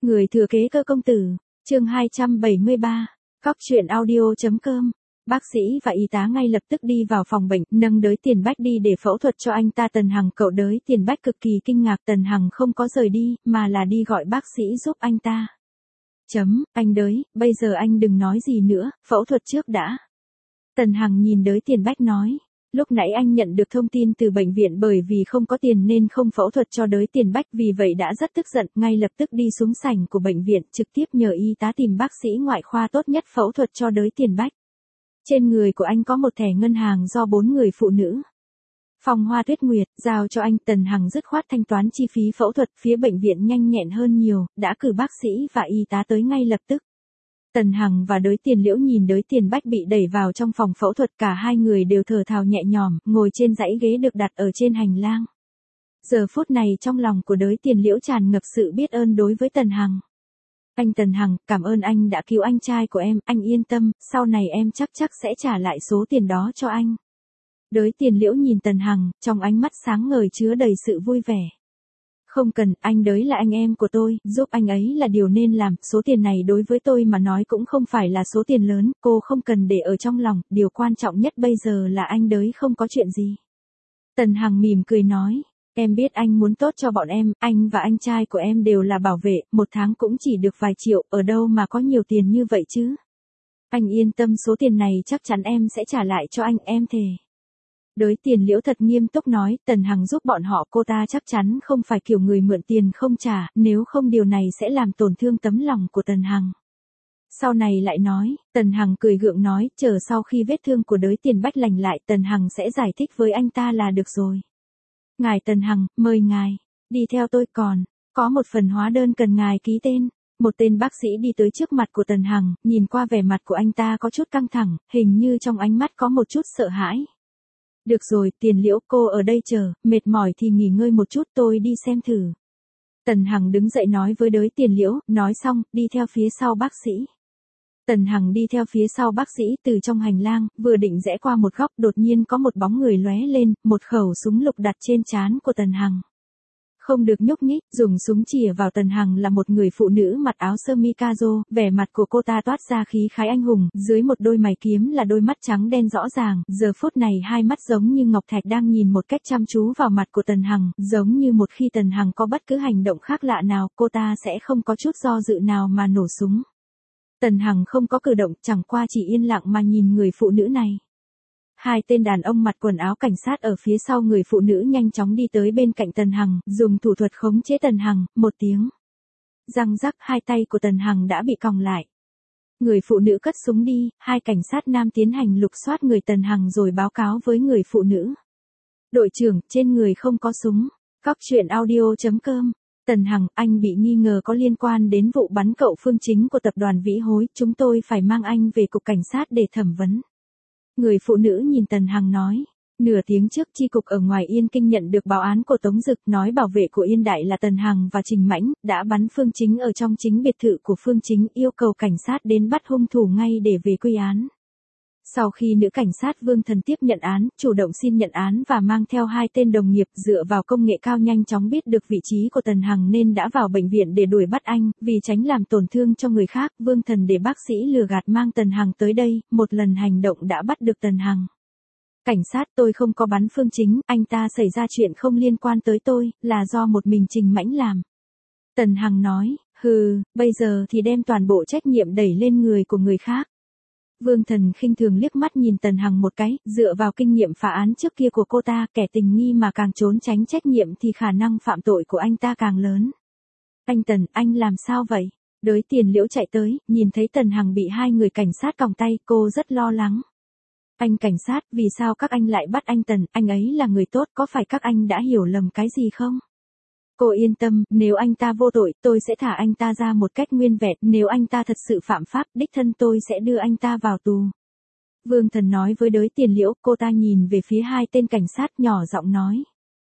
Người thừa kế cơ công tử, chương 273, Cóc truyện audio.com. Bác sĩ và y tá ngay lập tức đi vào phòng bệnh, nâng Đới Tiền Bách đi để phẫu thuật cho anh ta. Tần Hằng cậu Đới Tiền Bách cực kỳ kinh ngạc. Tần Hằng không có rời đi, mà là đi gọi bác sĩ giúp anh ta. Anh Đới, bây giờ anh đừng nói gì nữa, phẫu thuật trước đã. Tần Hằng nhìn Đới Tiền Bách nói. Lúc nãy anh nhận được thông tin từ bệnh viện bởi vì không có tiền nên không phẫu thuật cho Đới Tiền Bách, vì vậy đã rất tức giận, ngay lập tức đi xuống sảnh của bệnh viện, trực tiếp nhờ y tá tìm bác sĩ ngoại khoa tốt nhất phẫu thuật cho Đới Tiền Bách. Trên người của anh có một thẻ ngân hàng do 4 người phụ nữ. Phong Hoa Tuyết Nguyệt, giao cho anh. Tần Hằng dứt khoát thanh toán chi phí phẫu thuật, phía bệnh viện nhanh nhẹn hơn nhiều, đã cử bác sĩ và y tá tới ngay lập tức. Tần Hằng và Đới Tiền Liễu nhìn Đới Tiền Bách bị đẩy vào trong phòng phẫu thuật, cả hai người đều thở phào nhẹ nhõm, ngồi trên dãy ghế được đặt ở trên hành lang. Giờ phút này trong lòng của Đới Tiền Liễu tràn ngập sự biết ơn đối với Tần Hằng. Anh Tần Hằng, cảm ơn anh đã cứu anh trai của em, anh yên tâm, sau này em chắc sẽ trả lại số tiền đó cho anh. Đới Tiền Liễu nhìn Tần Hằng, trong ánh mắt sáng ngời chứa đầy sự vui vẻ. Không cần, anh Đới là anh em của tôi, giúp anh ấy là điều nên làm, số tiền này đối với tôi mà nói cũng không phải là số tiền lớn, cô không cần để ở trong lòng, điều quan trọng nhất bây giờ là anh Đới không có chuyện gì. Tần Hằng mỉm cười nói, em biết anh muốn tốt cho bọn em, anh và anh trai của em đều là bảo vệ, một tháng cũng chỉ được vài triệu, ở đâu mà có nhiều tiền như vậy chứ. Anh yên tâm, số tiền này chắc chắn em sẽ trả lại cho anh, em thề. Đới Tiền Liễu thật nghiêm túc nói, Tần Hằng giúp bọn họ, cô ta chắc chắn không phải kiểu người mượn tiền không trả, nếu không điều này sẽ làm tổn thương tấm lòng của Tần Hằng. Sau này lại nói, Tần Hằng cười gượng nói, chờ sau khi vết thương của Đới Tiền Bách lành lại, Tần Hằng sẽ giải thích với anh ta là được rồi. Ngài Tần Hằng, mời ngài, đi theo tôi, còn có một phần hóa đơn cần ngài ký tên. Một tên bác sĩ đi tới trước mặt của Tần Hằng, nhìn qua vẻ mặt của anh ta có chút căng thẳng, hình như trong ánh mắt có một chút sợ hãi. Được rồi, Tiền Liễu, cô ở đây chờ, mệt mỏi thì nghỉ ngơi một chút, tôi đi xem thử. Tần Hằng đứng dậy nói với Đới Tiền Liễu, nói xong, đi theo phía sau bác sĩ. Tần Hằng đi theo phía sau bác sĩ, từ trong hành lang, vừa định rẽ qua một góc, đột nhiên có một bóng người lóe lên, một khẩu súng lục đặt trên trán của Tần Hằng. Không được nhúc nhích, dùng súng chĩa vào Tần Hằng là một người phụ nữ mặc áo sơ mi caro, vẻ mặt của cô ta toát ra khí khái anh hùng, dưới một đôi mày kiếm là đôi mắt trắng đen rõ ràng, giờ phút này hai mắt giống như ngọc thạch đang nhìn một cách chăm chú vào mặt của Tần Hằng, giống như một khi Tần Hằng có bất cứ hành động khác lạ nào, cô ta sẽ không có chút do dự nào mà nổ súng. Tần Hằng không có cử động, chẳng qua chỉ yên lặng mà nhìn người phụ nữ này. Hai tên đàn ông mặc quần áo cảnh sát ở phía sau người phụ nữ nhanh chóng đi tới bên cạnh Tần Hằng, dùng thủ thuật khống chế Tần Hằng, một tiếng. Răng rắc, hai tay của Tần Hằng đã bị còng lại. Người phụ nữ cất súng đi, hai cảnh sát nam tiến hành lục soát người Tần Hằng rồi báo cáo với người phụ nữ. Đội trưởng, trên người không có súng. Cóc truyện audio.com. Tần Hằng, anh bị nghi ngờ có liên quan đến vụ bắn cậu Phương Chính của tập đoàn Vĩ Hối, chúng tôi phải mang anh về cục cảnh sát để thẩm vấn. Người phụ nữ nhìn Tần Hằng nói, nửa tiếng trước chi cục ở ngoài Yên Kinh nhận được báo án của Tống Dực, nói bảo vệ của Yên Đại là Tần Hằng và Trình Mãnh, đã bắn Phương Chính ở trong chính biệt thự của Phương Chính, yêu cầu cảnh sát đến bắt hung thủ ngay để về quy án. Sau khi nữ cảnh sát Vương Thần tiếp nhận án, chủ động xin nhận án và mang theo hai tên đồng nghiệp, dựa vào công nghệ cao nhanh chóng biết được vị trí của Tần Hằng nên đã vào bệnh viện để đuổi bắt anh, vì tránh làm tổn thương cho người khác, Vương Thần để bác sĩ lừa gạt mang Tần Hằng tới đây, một lần hành động đã bắt được Tần Hằng. Cảnh sát, tôi không có bắn Phương Chính, anh ta xảy ra chuyện không liên quan tới tôi, là do một mình Trình Mãnh làm. Tần Hằng nói, bây giờ thì đem toàn bộ trách nhiệm đẩy lên người của người khác. Vương Thần khinh thường liếc mắt nhìn Tần Hằng một cái, dựa vào kinh nghiệm phá án trước kia của cô ta, kẻ tình nghi mà càng trốn tránh trách nhiệm thì khả năng phạm tội của anh ta càng lớn. Anh Tần, anh làm sao vậy? Đới Tiền Liễu chạy tới, nhìn thấy Tần Hằng bị hai người cảnh sát còng tay, cô rất lo lắng. Anh cảnh sát, vì sao các anh lại bắt anh Tần, anh ấy là người tốt, có phải các anh đã hiểu lầm cái gì không? Cô yên tâm, nếu anh ta vô tội, tôi sẽ thả anh ta ra một cách nguyên vẹn, nếu anh ta thật sự phạm pháp, đích thân tôi sẽ đưa anh ta vào tù. Vương Thần nói với Đới Tiền Liễu, cô ta nhìn về phía hai tên cảnh sát nhỏ giọng nói.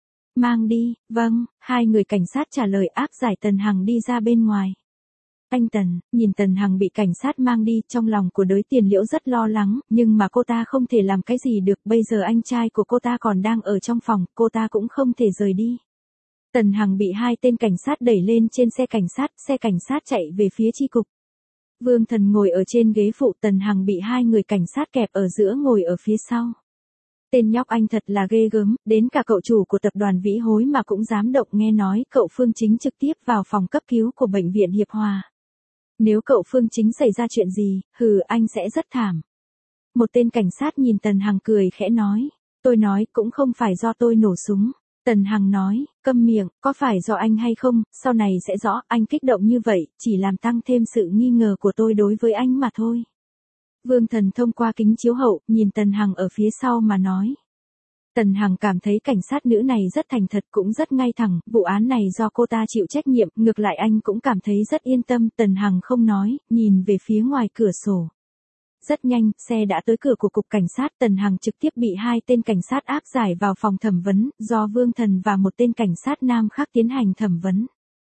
Mang đi, vâng, hai người cảnh sát trả lời áp giải Tần Hằng đi ra bên ngoài. Anh Tần, nhìn Tần Hằng bị cảnh sát mang đi, trong lòng của Đới Tiền Liễu rất lo lắng, nhưng mà cô ta không thể làm cái gì được, bây giờ anh trai của cô ta còn đang ở trong phòng, cô ta cũng không thể rời đi. Tần Hằng bị hai tên cảnh sát đẩy lên trên xe cảnh sát chạy về phía chi cục. Vương Thần ngồi ở trên ghế phụ, Tần Hằng bị hai người cảnh sát kẹp ở giữa ngồi ở phía sau. Tên nhóc anh thật là ghê gớm, đến cả cậu chủ của tập đoàn Vĩ Hối mà cũng dám động, nghe nói cậu Phương Chính trực tiếp vào phòng cấp cứu của bệnh viện Hiệp Hòa. Nếu cậu Phương Chính xảy ra chuyện gì, anh sẽ rất thảm. Một tên cảnh sát nhìn Tần Hằng cười khẽ nói, tôi nói cũng không phải do tôi nổ súng. Tần Hằng nói, câm miệng, có phải do anh hay không, sau này sẽ rõ, anh kích động như vậy, chỉ làm tăng thêm sự nghi ngờ của tôi đối với anh mà thôi. Vương Thần thông qua kính chiếu hậu, nhìn Tần Hằng ở phía sau mà nói. Tần Hằng cảm thấy cảnh sát nữ này rất thành thật, cũng rất ngay thẳng, vụ án này do cô ta chịu trách nhiệm, ngược lại anh cũng cảm thấy rất yên tâm. Tần Hằng không nói, nhìn về phía ngoài cửa sổ. Rất nhanh, xe đã tới cửa của cục cảnh sát, Tần Hằng trực tiếp bị hai tên cảnh sát áp giải vào phòng thẩm vấn, do Vương Thần và một tên cảnh sát nam khác tiến hành thẩm vấn.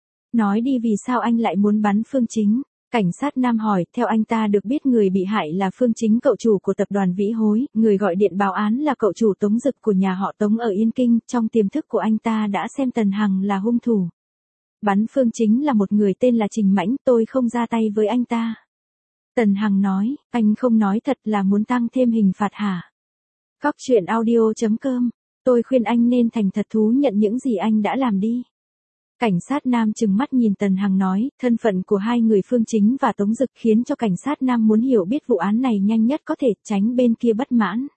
Nói đi, vì sao anh lại muốn bắn Phương Chính? Cảnh sát nam hỏi, theo anh ta được biết người bị hại là Phương Chính, cậu chủ của tập đoàn Vĩ Hối, người gọi điện báo án là cậu chủ Tống Dực của nhà họ Tống ở Yên Kinh, trong tiềm thức của anh ta đã xem Tần Hằng là hung thủ. Bắn Phương Chính là một người tên là Trình Mãnh, tôi không ra tay với anh ta. Tần Hằng nói, anh không nói thật là muốn tăng thêm hình phạt hả? Cóc truyện audio.com, tôi khuyên anh nên thành thật thú nhận những gì anh đã làm đi. Cảnh sát nam trừng mắt nhìn Tần Hằng nói, thân phận của hai người Phương Chính và Tống Dực khiến cho cảnh sát nam muốn hiểu biết vụ án này nhanh nhất có thể, tránh bên kia bất mãn.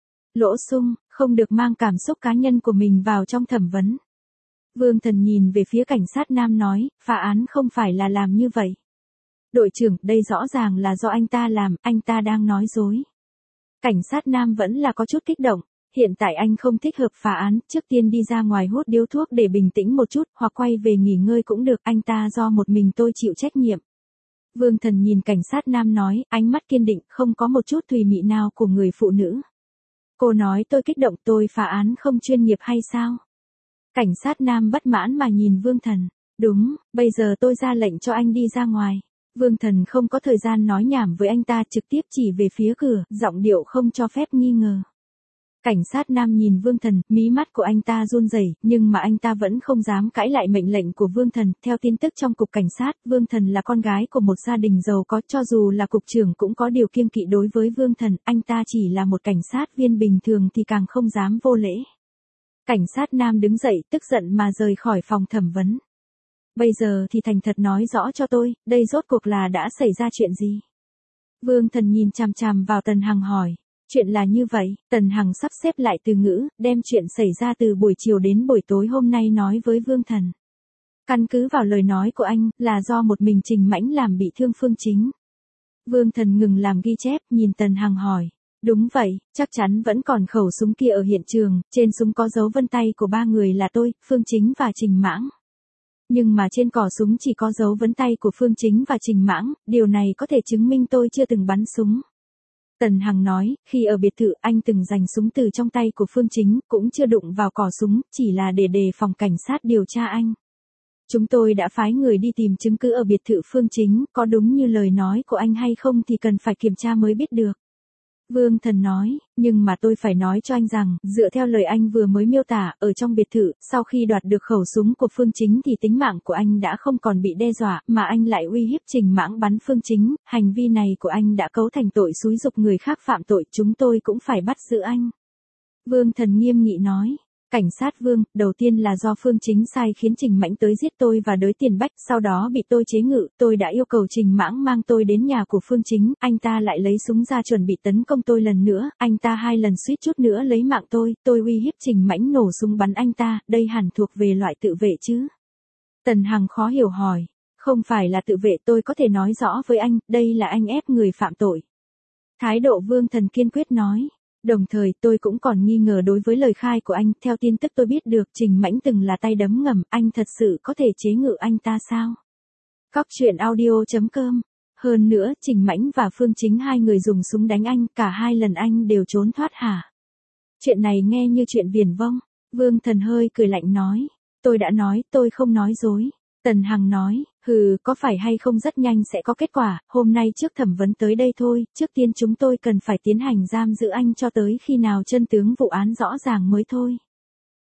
Lỗ Sung, không được mang cảm xúc cá nhân của mình vào trong thẩm vấn. Vương Thần nhìn về phía cảnh sát nam nói, phá án không phải là làm như vậy. Đội trưởng, đây rõ ràng là do anh ta làm, anh ta đang nói dối. Cảnh sát nam vẫn là có chút kích động. Hiện tại anh không thích hợp phá án, trước tiên đi ra ngoài hút điếu thuốc để bình tĩnh một chút, hoặc quay về nghỉ ngơi cũng được, anh ta do một mình tôi chịu trách nhiệm. Vương Thần nhìn cảnh sát nam nói, ánh mắt kiên định, không có một chút tùy mị nào của người phụ nữ. Cô nói tôi kích động, tôi phá án không chuyên nghiệp hay sao? Cảnh sát nam bất mãn mà nhìn Vương Thần. Đúng, bây giờ tôi ra lệnh cho anh đi ra ngoài. Vương Thần không có thời gian nói nhảm với anh ta, trực tiếp chỉ về phía cửa, giọng điệu không cho phép nghi ngờ. Cảnh sát nam nhìn Vương Thần, mí mắt của anh ta run rẩy, nhưng mà anh ta vẫn không dám cãi lại mệnh lệnh của Vương Thần. Theo tin tức trong cục cảnh sát, Vương Thần là con gái của một gia đình giàu có, cho dù là cục trưởng cũng có điều kiêng kỵ đối với Vương Thần, anh ta chỉ là một cảnh sát viên bình thường thì càng không dám vô lễ. Cảnh sát nam đứng dậy, tức giận mà rời khỏi phòng thẩm vấn. Bây giờ thì thành thật nói rõ cho tôi, đây rốt cuộc là đã xảy ra chuyện gì? Vương Thần nhìn chằm chằm vào Tần Hằng hỏi. Chuyện là như vậy, Tần Hằng sắp xếp lại từ ngữ, đem chuyện xảy ra từ buổi chiều đến buổi tối hôm nay nói với Vương Thần. Căn cứ vào lời nói của anh, là do một mình Trình Mãnh làm bị thương Phương Chính. Vương Thần ngừng làm ghi chép, nhìn Tần Hằng hỏi. Đúng vậy, chắc chắn vẫn còn khẩu súng kia ở hiện trường, trên súng có dấu vân tay của ba người là tôi, Phương Chính và Trình Mãng. Nhưng mà trên cò súng chỉ có dấu vân tay của Phương Chính và Trình Mãng, điều này có thể chứng minh tôi chưa từng bắn súng. Tần Hằng nói, khi ở biệt thự anh từng giành súng từ trong tay của Phương Chính, cũng chưa đụng vào cò súng, chỉ là để đề phòng cảnh sát điều tra anh. Chúng tôi đã phái người đi tìm chứng cứ ở biệt thự Phương Chính, có đúng như lời nói của anh hay không thì cần phải kiểm tra mới biết được. Vương Thần nói, nhưng mà tôi phải nói cho anh rằng, dựa theo lời anh vừa mới miêu tả, ở trong biệt thự, sau khi đoạt được khẩu súng của Phương Chính thì tính mạng của anh đã không còn bị đe dọa, mà anh lại uy hiếp Trình Mãng bắn Phương Chính, hành vi này của anh đã cấu thành tội xúi giục người khác phạm tội, chúng tôi cũng phải bắt giữ anh. Vương Thần nghiêm nghị nói. Cảnh sát Vương, đầu tiên là do Phương Chính sai khiến Trình Mãnh tới giết tôi và đới Tiền Bách, sau đó bị tôi chế ngự, tôi đã yêu cầu Trình Mãng mang tôi đến nhà của Phương Chính, anh ta lại lấy súng ra chuẩn bị tấn công tôi lần nữa, anh ta 2 lần suýt chút nữa lấy mạng tôi uy hiếp Trình Mãnh nổ súng bắn anh ta, đây hẳn thuộc về loại tự vệ chứ? Tần Hằng khó hiểu hỏi, không phải là tự vệ, tôi có thể nói rõ với anh, đây là anh ép người phạm tội. Thái độ Vương Thần kiên quyết nói. Đồng thời tôi cũng còn nghi ngờ đối với lời khai của anh, theo tin tức tôi biết được Trình Mãnh từng là tay đấm ngầm, anh thật sự có thể chế ngự anh ta sao? Cóc truyện audio.com. Hơn nữa, Trình Mãnh và Phương Chính 2 người dùng súng đánh anh, cả 2 lần anh đều trốn thoát hả? Chuyện này nghe như chuyện viển vông. Vương Thần hơi cười lạnh nói. Tôi đã nói, tôi không nói dối. Tần Hằng nói, có phải hay không rất nhanh sẽ có kết quả, hôm nay trước thẩm vấn tới đây thôi, trước tiên chúng tôi cần phải tiến hành giam giữ anh cho tới khi nào chân tướng vụ án rõ ràng mới thôi.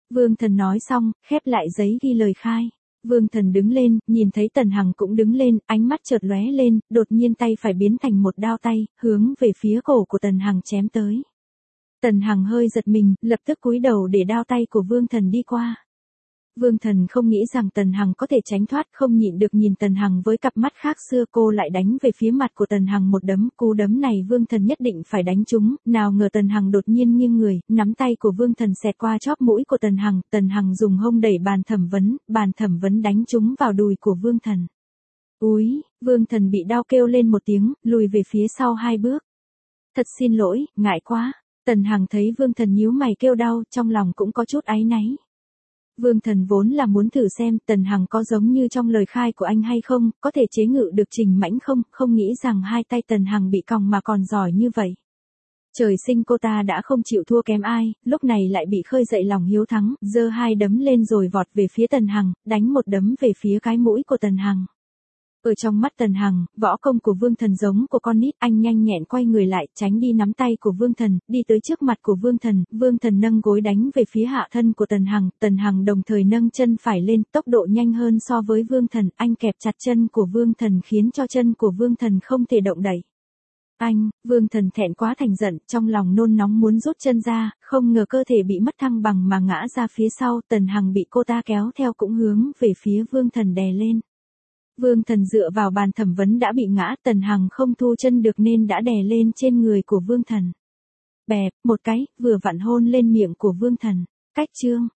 Vương Thần nói xong, khép lại giấy ghi lời khai. Vương Thần đứng lên, nhìn thấy Tần Hằng cũng đứng lên, ánh mắt chợt lóe lên, đột nhiên tay phải biến thành một đao tay, hướng về phía cổ của Tần Hằng chém tới. Tần Hằng hơi giật mình, lập tức cúi đầu để đao tay của Vương Thần đi qua. Vương Thần không nghĩ rằng Tần Hằng có thể tránh thoát, không nhịn được nhìn Tần Hằng với cặp mắt khác xưa, cô lại đánh về phía mặt của Tần Hằng một đấm, cú đấm này Vương Thần nhất định phải đánh trúng, nào ngờ Tần Hằng đột nhiên nghiêng người, nắm tay của Vương Thần xẹt qua chóp mũi của Tần Hằng dùng hông đẩy bàn thẩm vấn đánh trúng vào đùi của Vương Thần. Úi, Vương Thần bị đau kêu lên một tiếng, lùi về phía sau 2 bước. Thật xin lỗi, ngại quá. Tần Hằng thấy Vương Thần nhíu mày kêu đau, trong lòng cũng có chút áy náy. Vương Thần vốn là muốn thử xem Tần Hằng có giống như trong lời khai của anh hay không, có thể chế ngự được Trình Mãnh không, không nghĩ rằng hai tay Tần Hằng bị còng mà còn giỏi như vậy. Trời sinh cô ta đã không chịu thua kém ai, lúc này lại bị khơi dậy lòng hiếu thắng, giơ 2 đấm lên rồi vọt về phía Tần Hằng, đánh một đấm về phía cái mũi của Tần Hằng. Ở trong mắt Tần Hằng, võ công của Vương Thần giống của con nít, anh nhanh nhẹn quay người lại, tránh đi nắm tay của Vương Thần, đi tới trước mặt của Vương Thần nâng gối đánh về phía hạ thân của Tần Hằng đồng thời nâng chân phải lên, tốc độ nhanh hơn so với Vương Thần, anh kẹp chặt chân của Vương Thần khiến cho chân của Vương Thần không thể động đậy. Vương Thần thẹn quá thành giận, trong lòng nôn nóng muốn rút chân ra, không ngờ cơ thể bị mất thăng bằng mà ngã ra phía sau, Tần Hằng bị cô ta kéo theo cũng hướng về phía Vương Thần đè lên. Vương Thần dựa vào bàn thẩm vấn đã bị ngã, Tần Hằng không thu chân được nên đã đè lên trên người của Vương Thần. Bẹp, một cái, vừa vặn hôn lên miệng của Vương Thần. Cách chương